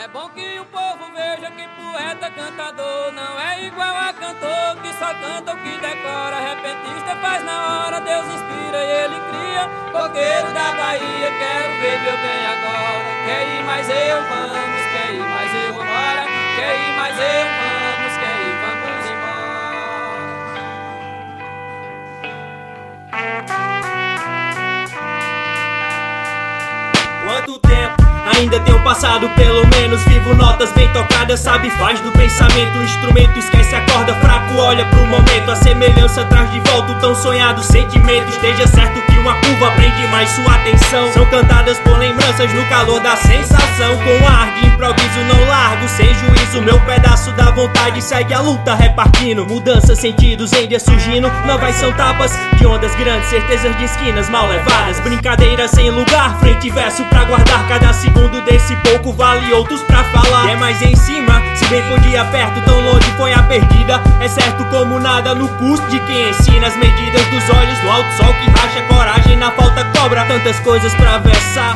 bom que o povo veja que poeta cantador não é igual a cantor que só canta o que decora. Repentista faz na hora, Deus inspira e ele cria. Coqueiro da Bahia, quero ver meu bem agora. Quer ir mais eu, vamos, quer ir mais eu, vambora. Quer ir mais eu, vamos, quer ir, vamos embora. Quanto tempo ainda tenho passado, pelo menos vivo notas bem tocadas, sabe, faz do pensamento um instrumento, esquece a corda, fraco olha pro momento, a semelhança traz de volta o tão sonhado sentimento. Esteja certo que uma curva prende mais sua atenção, são cantadas por lembranças no calor da sensação, com ar de improviso não largo, sem juízo, meu pedaço da vontade segue a luta repartindo, mudanças, sentidos em dia surgindo, novas são tapas de ondas grandes, certezas de esquinas mal levadas, brincadeiras sem lugar, frente e verso pra guardar cada segundo desse pouco vale outros pra falar. E é mais em cima, se bem podia perto, tão longe foi a perdida. É certo como nada no custo de quem ensina as medidas dos olhos no alto sol que racha coragem, na falta cobra tantas coisas pra versar.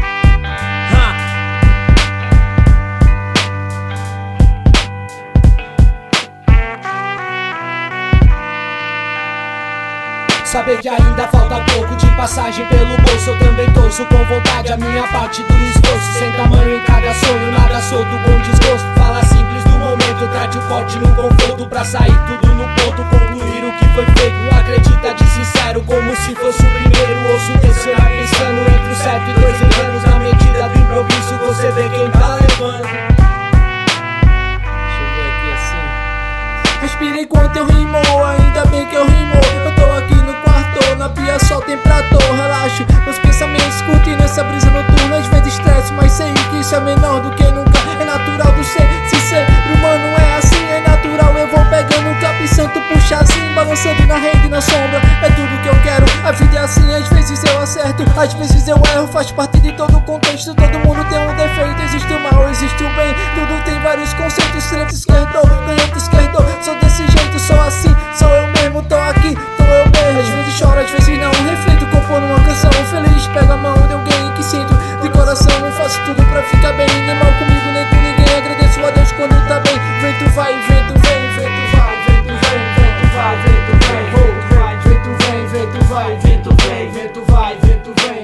Saber que ainda falta pouco de passagem pelo bolso, eu também torço com vontade a minha parte do esforço. Sem tamanho em cada sonho, nada solto com desgosto. Fala simples do momento, trate o forte no conforto, pra sair tudo no ponto, concluir o que foi feito. Acredita de sincero, como se fosse o primeiro. Ouço o terceiro pensando entre os 7 e 2 anos. Na medida do improviso você vê quem tá levando. Deixa eu ver aqui assim. Respira enquanto eu rimo, ainda bem que eu rimo. Eu tô aqui no quarto, na pia só tem prato. Relaxo, meus pensamentos curtindo essa brisa noturna. Às vezes estresse, mas sei que isso é menor do que nunca. É natural do ser, se ser humano é assim, é natural. Eu vou pegando o capo e santo, puxa assim, balançando na rede, na sombra. É tudo que eu quero, a vida é assim. Às vezes eu acerto, às vezes eu erro. Faz parte de todo o contexto, todo mundo tem um defeito. Existe o mal, existe o bem, tudo tem vários conceitos. Direita, esquerda, canhoto, esquerdo. Sou desse jeito, sou assim, sou eu mesmo. Tô aqui, tô eu mesmo. Às vezes choro, às vezes não. Reflito, compor uma canção feliz. Pego a mão de alguém que sinto de coração. Não faço tudo pra ficar bem, nem mal comigo, nem com ninguém. Agradeço a Deus quando tá bem. Vento vai, vento vem, vento vai, vento vem, vento vai, vento vem, vento vem, vento vai, vento vem, vento vai, vento vem.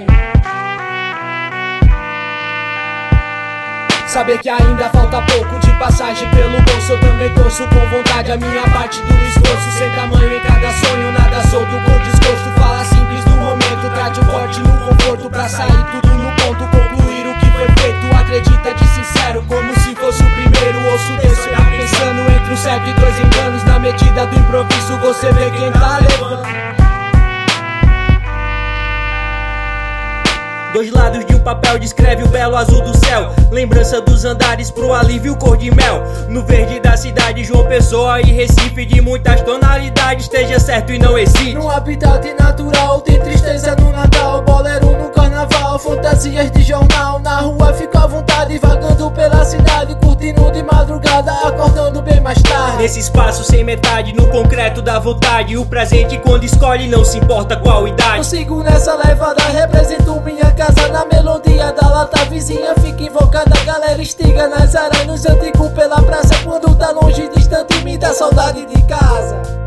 Saber que ainda falta pouco de passagem pelo bolso, eu também torço com vontade a minha parte do esforço. Sem tamanho em cada sonho, nada solto com desgosto. Fala simples do momento, trate o forte no conforto, pra sair tudo no ponto, concluir o que foi feito. Acredita de sincero, como se fosse o primeiro. Ouço desse tá pensando entre os 7 e 2 enganos. Na medida do improviso você vê quem tá levando. Dois lados de um papel descreve o belo azul do céu, lembrança dos andares pro alívio cor de mel. No verde da cidade, João Pessoa e Recife, de muitas tonalidades, esteja certo e não hesite. Num habitat natural, tem tristeza no Natal, bolero no carnaval, fantasias de jornal. Na rua fico à vontade, vagando pela cidade, curtindo de madrugada, acordando bem mais tarde. Nesse espaço sem metade, no concreto da vontade, o presente quando escolhe não se importa qual idade. Consigo nessa levada, represento minha casa. Na melodia da lata vizinha fica invocada. A galera estiga nas arenas, eu digo pela praça. Quando tá longe, distante, me dá saudade de casa.